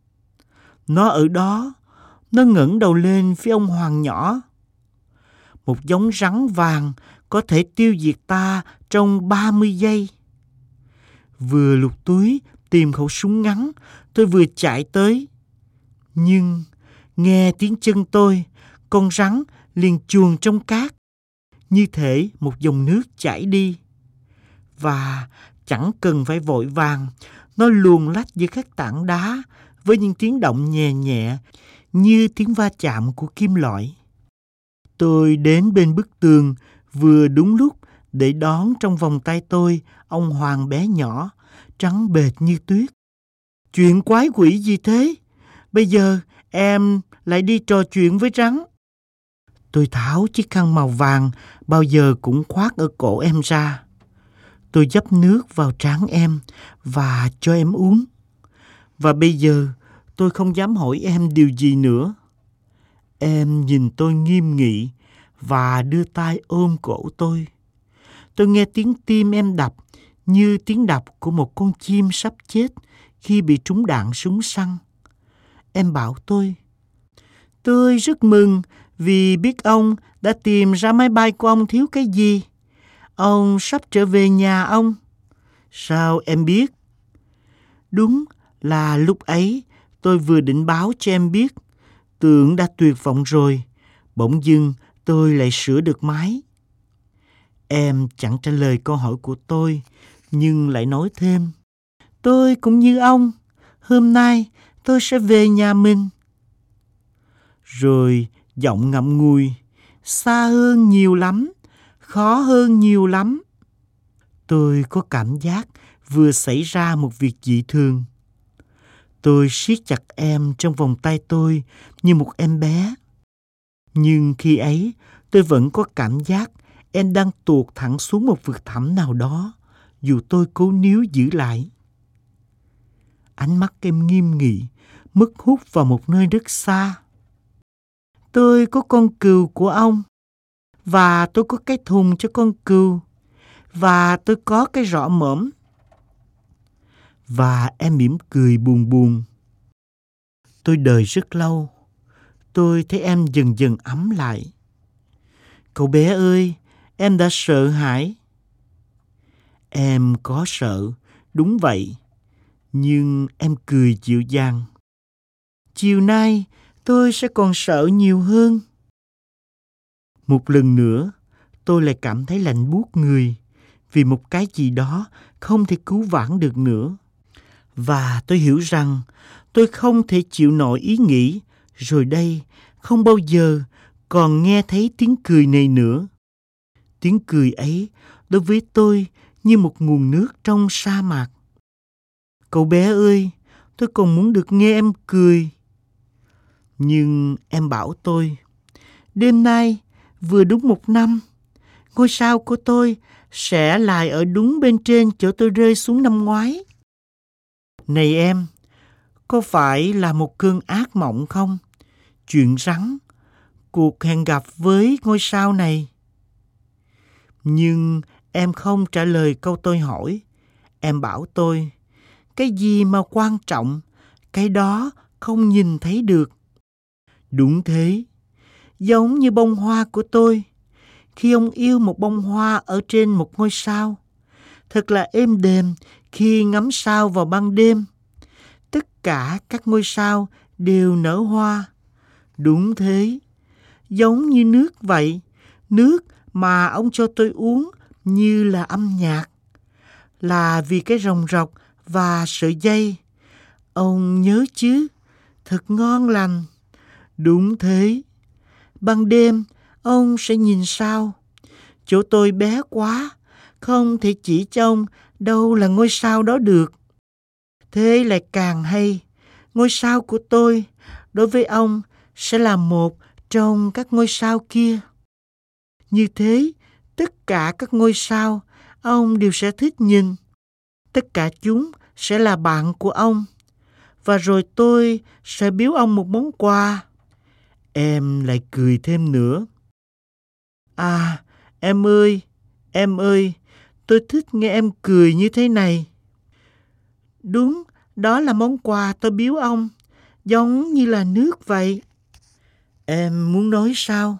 Nó ở đó, nó ngẩng đầu lên phía ông Hoàng nhỏ. Một giống rắn vàng có thể tiêu diệt ta trong ba mươi giây. Vừa lục túi tìm khẩu súng ngắn, tôi vừa chạy tới. Nhưng nghe tiếng chân tôi, con rắn liền chuồn trong cát, như thể một dòng nước chảy đi. Và chẳng cần phải vội vàng, nó luồn lách giữa các tảng đá với những tiếng động nhẹ nhẹ như tiếng va chạm của kim loại. Tôi đến bên bức tường vừa đúng lúc để đón trong vòng tay tôi ông Hoàng bé nhỏ, trắng bệt như tuyết. Chuyện quái quỷ gì thế? Bây giờ em lại đi trò chuyện với rắn. Tôi tháo chiếc khăn màu vàng bao giờ cũng khoác ở cổ em ra. Tôi dấp nước vào trán em và cho em uống. Và bây giờ tôi không dám hỏi em điều gì nữa. Em nhìn tôi nghiêm nghị và đưa tay ôm cổ tôi. Tôi nghe tiếng tim em đập như tiếng đập của một con chim sắp chết khi bị trúng đạn súng săn. Em bảo tôi, tôi rất mừng vì biết ông đã tìm ra máy bay của ông thiếu cái gì. Ông sắp trở về nhà ông. Sao em biết? Đúng là lúc ấy tôi vừa định báo cho em biết. Tưởng đã tuyệt vọng rồi, bỗng dưng tôi lại sửa được máy. Em chẳng trả lời câu hỏi của tôi, nhưng lại nói thêm, tôi cũng như ông, hôm nay tôi sẽ về nhà mình. Rồi giọng ngậm ngùi, xa hơn nhiều lắm, khó hơn nhiều lắm. Tôi có cảm giác vừa xảy ra một việc dị thường. Tôi siết chặt em trong vòng tay tôi như một em bé. Nhưng khi ấy, tôi vẫn có cảm giác em đang tuột thẳng xuống một vực thẳm nào đó, dù tôi cố níu giữ lại. Ánh mắt em nghiêm nghị, mất hút vào một nơi rất xa. Tôi có con cừu của ông, và tôi có cái thùng cho con cừu, và tôi có cái rọ mõm. Và em mỉm cười buồn buồn. Tôi đợi rất lâu. Tôi thấy em dần dần ấm lại. Cậu bé ơi, em đã sợ hãi. Em có sợ, đúng vậy. Nhưng em cười dịu dàng. Chiều nay tôi sẽ còn sợ nhiều hơn. Một lần nữa, tôi lại cảm thấy lạnh buốt người vì một cái gì đó không thể cứu vãn được nữa. Và tôi hiểu rằng tôi không thể chịu nổi ý nghĩ rồi đây không bao giờ còn nghe thấy tiếng cười này nữa. Tiếng cười ấy đối với tôi như một nguồn nước trong sa mạc. Cậu bé ơi, tôi còn muốn được nghe em cười. Nhưng em bảo tôi, đêm nay vừa đúng một năm, ngôi sao của tôi sẽ lại ở đúng bên trên chỗ tôi rơi xuống năm ngoái. Này em, có phải là một cơn ác mộng không? Chuyện rắn, cuộc hẹn gặp với ngôi sao này. Nhưng em không trả lời câu tôi hỏi. Em bảo tôi, cái gì mà quan trọng, cái đó không nhìn thấy được. Đúng thế, giống như bông hoa của tôi. Khi ông yêu một bông hoa ở trên một ngôi sao, thật là êm đềm khi ngắm sao vào ban đêm. Tất cả các ngôi sao đều nở hoa. Đúng thế, giống như nước vậy. Nước mà ông cho tôi uống như là âm nhạc, là vì cái ròng rọc và sợi dây. Ông nhớ chứ, thật ngon lành. Đúng thế, ban đêm ông sẽ nhìn sao. Chỗ tôi bé quá, không thể chỉ cho ông đâu là ngôi sao đó được. Thế lại càng hay, ngôi sao của tôi đối với ông sẽ là một trong các ngôi sao kia. Như thế, tất cả các ngôi sao ông đều sẽ thích nhìn. Tất cả chúng sẽ là bạn của ông. Và rồi tôi sẽ biếu ông một món quà. Em lại cười thêm nữa. À, em ơi, em ơi, tôi thích nghe em cười như thế này. Đúng, đó là món quà tôi biếu ông, giống như là nước vậy. Em muốn nói sao?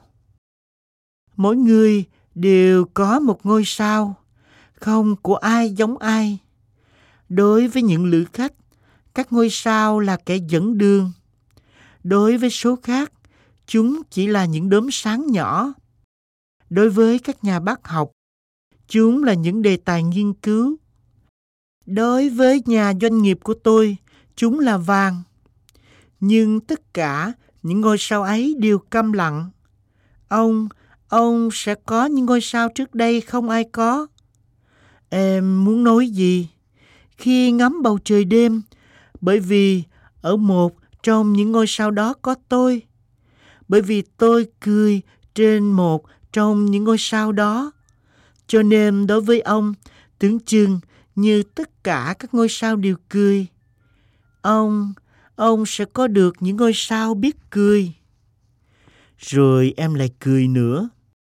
Mỗi người đều có một ngôi sao, không của ai giống ai. Đối với những lữ khách, các ngôi sao là kẻ dẫn đường. Đối với số khác, chúng chỉ là những đốm sáng nhỏ. Đối với các nhà bác học, chúng là những đề tài nghiên cứu. Đối với nhà doanh nghiệp của tôi, chúng là vàng. Nhưng tất cả những ngôi sao ấy đều câm lặng. Ông, ông sẽ có những ngôi sao trước đây không ai có. Em muốn nói gì? Khi ngắm bầu trời đêm, bởi vì ở một trong những ngôi sao đó có tôi. Bởi vì tôi cười trên một trong những ngôi sao đó. Cho nên đối với ông, tưởng chừng như tất cả các ngôi sao đều cười. Ông, ông sẽ có được những ngôi sao biết cười. Rồi em lại cười nữa.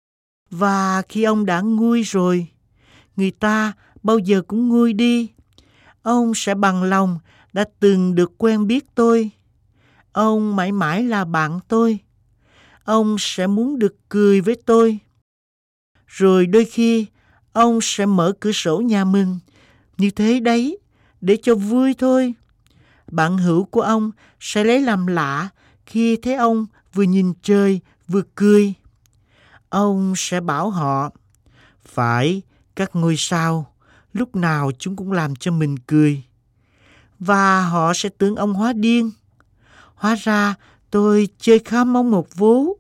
Và khi ông đã nguôi rồi, người ta bao giờ cũng nguôi đi. Ông sẽ bằng lòng đã từng được quen biết tôi. Ông mãi mãi là bạn tôi. Ông sẽ muốn được cười với tôi. Rồi đôi khi, ông sẽ mở cửa sổ nhà mình, như thế đấy, để cho vui thôi. Bạn hữu của ông sẽ lấy làm lạ khi thấy ông vừa nhìn trời vừa cười. Ông sẽ bảo họ, phải, các ngôi sao, lúc nào chúng cũng làm cho mình cười. Và họ sẽ tưởng ông hóa điên. Hóa ra tôi chơi khăm ông một vố.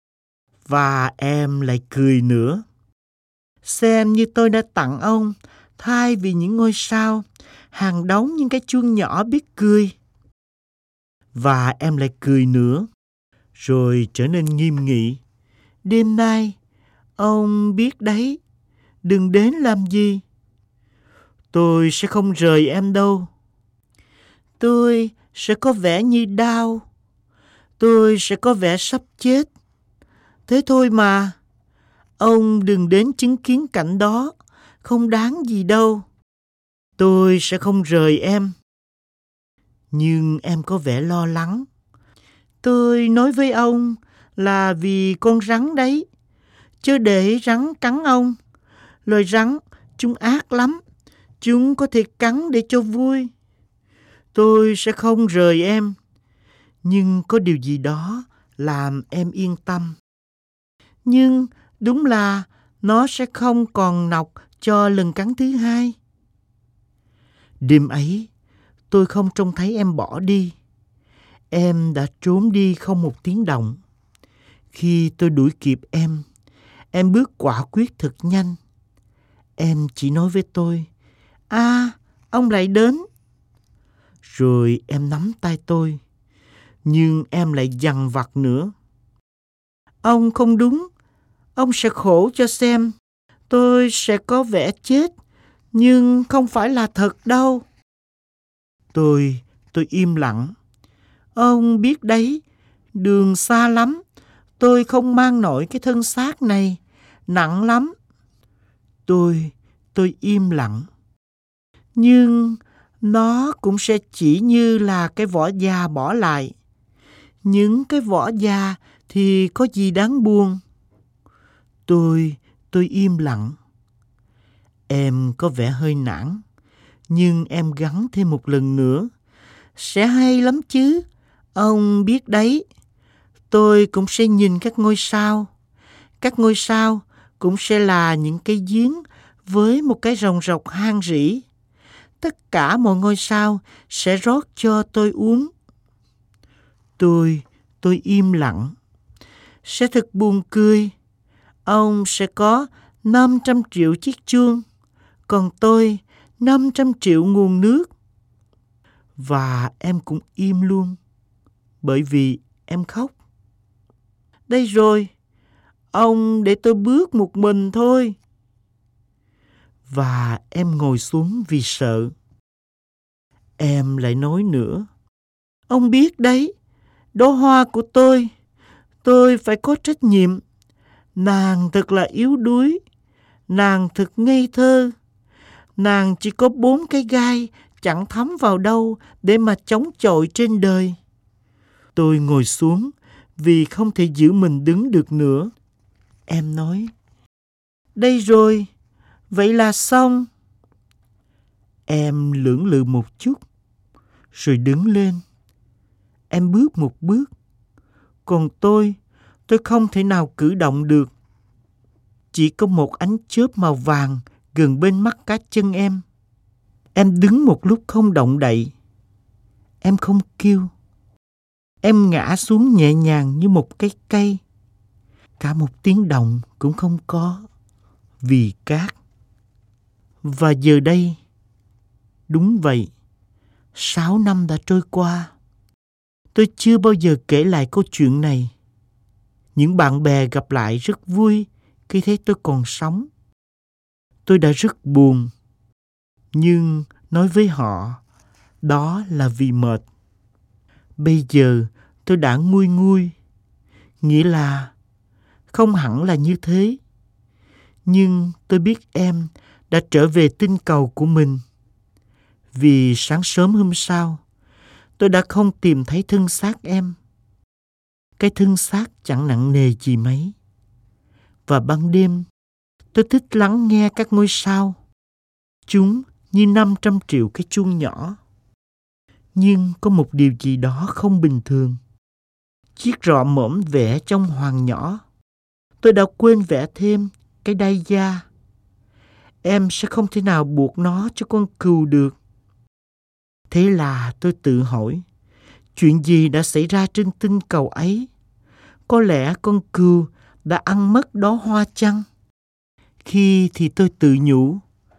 Và em lại cười nữa. Xem như tôi đã tặng ông thay vì những ngôi sao, hàng đống những cái chuông nhỏ biết cười. Và em lại cười nữa, rồi trở nên nghiêm nghị. Đêm nay, ông biết đấy, đừng đến làm gì. Tôi sẽ không rời em đâu. Tôi sẽ có vẻ như đau. Tôi sẽ có vẻ sắp chết. Thế thôi mà. Ông đừng đến chứng kiến cảnh đó, không đáng gì đâu. Tôi sẽ không rời em. Nhưng em có vẻ lo lắng. Tôi nói với ông là vì con rắn đấy, chớ để rắn cắn ông. Loài rắn, chúng ác lắm. Chúng có thể cắn để cho vui. Tôi sẽ không rời em. Nhưng có điều gì đó làm em yên tâm. Nhưng đúng là nó sẽ không còn nọc cho lần cắn thứ hai. Đêm ấy, tôi không trông thấy em bỏ đi. Em đã trốn đi không một tiếng động. Khi tôi đuổi kịp em, em bước quả quyết thật nhanh. Em chỉ nói với tôi, à, ông lại đến. Rồi em nắm tay tôi, nhưng em lại dằn vặt nữa. Ông không đúng, ông sẽ khổ cho xem. Tôi sẽ có vẻ chết, nhưng không phải là thật đâu. Tôi, tôi im lặng. Ông biết đấy, đường xa lắm. Tôi không mang nổi cái thân xác này, nặng lắm. Tôi, tôi im lặng. Nhưng nó cũng sẽ chỉ như là cái vỏ da bỏ lại. Những cái vỏ da thì có gì đáng buồn. Tôi, tôi im lặng. Em có vẻ hơi nản, nhưng em gắng thêm một lần nữa. Sẽ hay lắm chứ, ông biết đấy. Tôi cũng sẽ nhìn các ngôi sao. Các ngôi sao cũng sẽ là những cái giếng với một cái ròng rọc hang rỉ. Tất cả mọi ngôi sao sẽ rót cho tôi uống. Tôi, tôi im lặng. Sẽ thật buồn cười. Ông sẽ có năm trăm triệu chiếc chuông, còn tôi năm trăm triệu nguồn nước. Và em cũng im luôn, bởi vì em khóc. Đây rồi, ông để tôi bước một mình thôi. Và em ngồi xuống vì sợ. Em lại nói nữa. Ông biết đấy, đóa hoa của tôi, tôi phải có trách nhiệm. Nàng thật là yếu đuối, nàng thật ngây thơ. Nàng chỉ có bốn cái gai chẳng thấm vào đâu để mà chống chọi trên đời. Tôi ngồi xuống vì không thể giữ mình đứng được nữa. Em nói, đây rồi, vậy là xong. Em lưỡng lự một chút, rồi đứng lên. Em bước một bước, còn tôi, tôi không thể nào cử động được. Chỉ có một ánh chớp màu vàng gần bên mắt cá chân em. Em đứng một lúc không động đậy. Em không kêu. Em ngã xuống nhẹ nhàng như một cái cây. Cả một tiếng động cũng không có, vì cát. Và giờ đây, đúng vậy, sáu năm đã trôi qua. Tôi chưa bao giờ kể lại câu chuyện này. Những bạn bè gặp lại rất vui khi thấy tôi còn sống. Tôi đã rất buồn, nhưng nói với họ, đó là vì mệt. Bây giờ tôi đã nguôi nguôi, nghĩa là không hẳn là như thế. Nhưng tôi biết em đã trở về tinh cầu của mình. Vì sáng sớm hôm sau, tôi đã không tìm thấy thân xác em. Cái thân xác chẳng nặng nề gì mấy. Và ban đêm, tôi thích lắng nghe các ngôi sao. Chúng như năm trăm triệu cái chuông nhỏ. Nhưng có một điều gì đó không bình thường. Chiếc rọ mõm vẽ trong hoàng nhỏ. Tôi đã quên vẽ thêm cái đai da. Em sẽ không thể nào buộc nó cho con cừu được. Thế là tôi tự hỏi, chuyện gì đã xảy ra trên tinh cầu ấy? Có lẽ con cừu đã ăn mất đó hoa chăng? Khi thì tôi tự nhủ,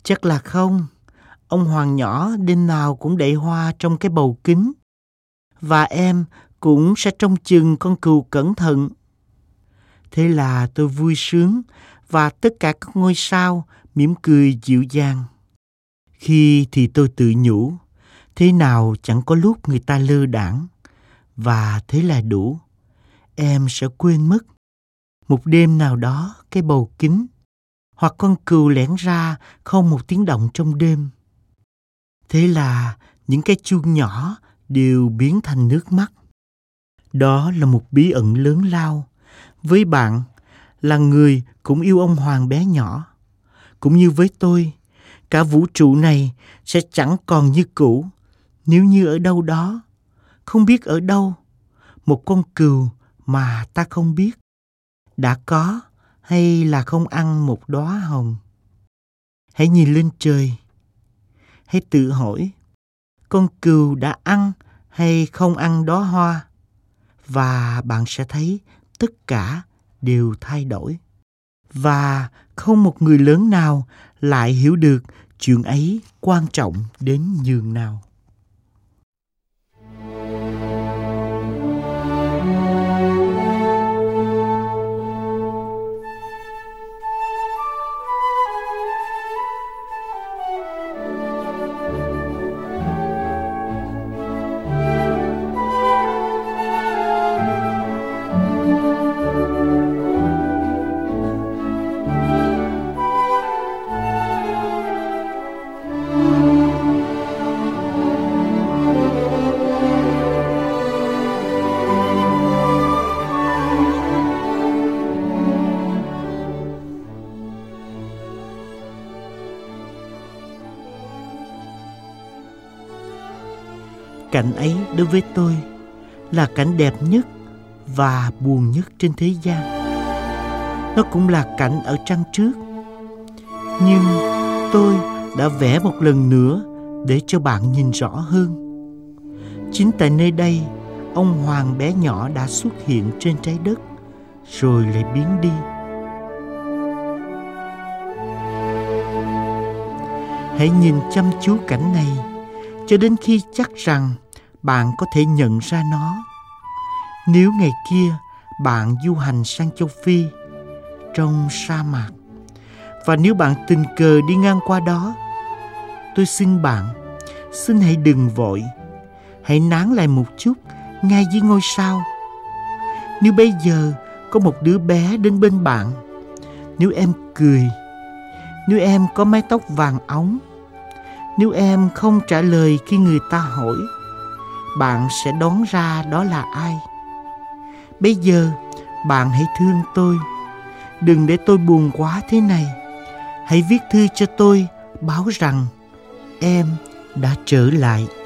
Chắc là không. Ông Hoàng nhỏ đêm nào cũng đậy hoa trong cái bầu kính. Và em cũng sẽ trông chừng con cừu cẩn thận. Thế là tôi vui sướng và tất cả các ngôi sao mỉm cười dịu dàng. Khi thì tôi tự nhủ, thế nào chẳng có lúc người ta lơ đãng, và thế là đủ. Em sẽ quên mất. Một đêm nào đó cái bầu kính, hoặc con cừu lẻn ra không một tiếng động trong đêm. Thế là những cái chuông nhỏ đều biến thành nước mắt. Đó là một bí ẩn lớn lao. Với bạn là người cũng yêu ông Hoàng bé nhỏ. Cũng như với tôi, cả vũ trụ này sẽ chẳng còn như cũ nếu như ở đâu đó, không biết ở đâu, một con cừu mà ta không biết đã có hay là không ăn một đóa hồng. Hãy nhìn lên trời. Hãy tự hỏi, con cừu đã ăn hay không ăn đóa hoa? Và bạn sẽ thấy tất cả đều thay đổi. Và không một người lớn nào lại hiểu được chuyện ấy quan trọng đến nhường nào. Cảnh ấy đối với tôi là cảnh đẹp nhất và buồn nhất trên thế gian. Nó cũng là cảnh ở trăng trước. Nhưng tôi đã vẽ một lần nữa để cho bạn nhìn rõ hơn. Chính tại nơi đây, ông Hoàng bé nhỏ đã xuất hiện trên trái đất, rồi lại biến đi. Hãy nhìn chăm chú cảnh này cho đến khi chắc rằng bạn có thể nhận ra nó. Nếu ngày kia bạn du hành sang châu Phi, trong sa mạc, và nếu bạn tình cờ đi ngang qua đó, tôi xin bạn, xin hãy đừng vội. Hãy nán lại một chút ngay dưới ngôi sao. Nếu bây giờ có một đứa bé đến bên bạn, nếu em cười, nếu em có mái tóc vàng óng, nếu em không trả lời khi người ta hỏi, bạn sẽ đoán ra đó là ai. Bây giờ bạn hãy thương tôi. Đừng để tôi buồn quá thế này. Hãy viết thư cho tôi báo rằng em đã trở lại.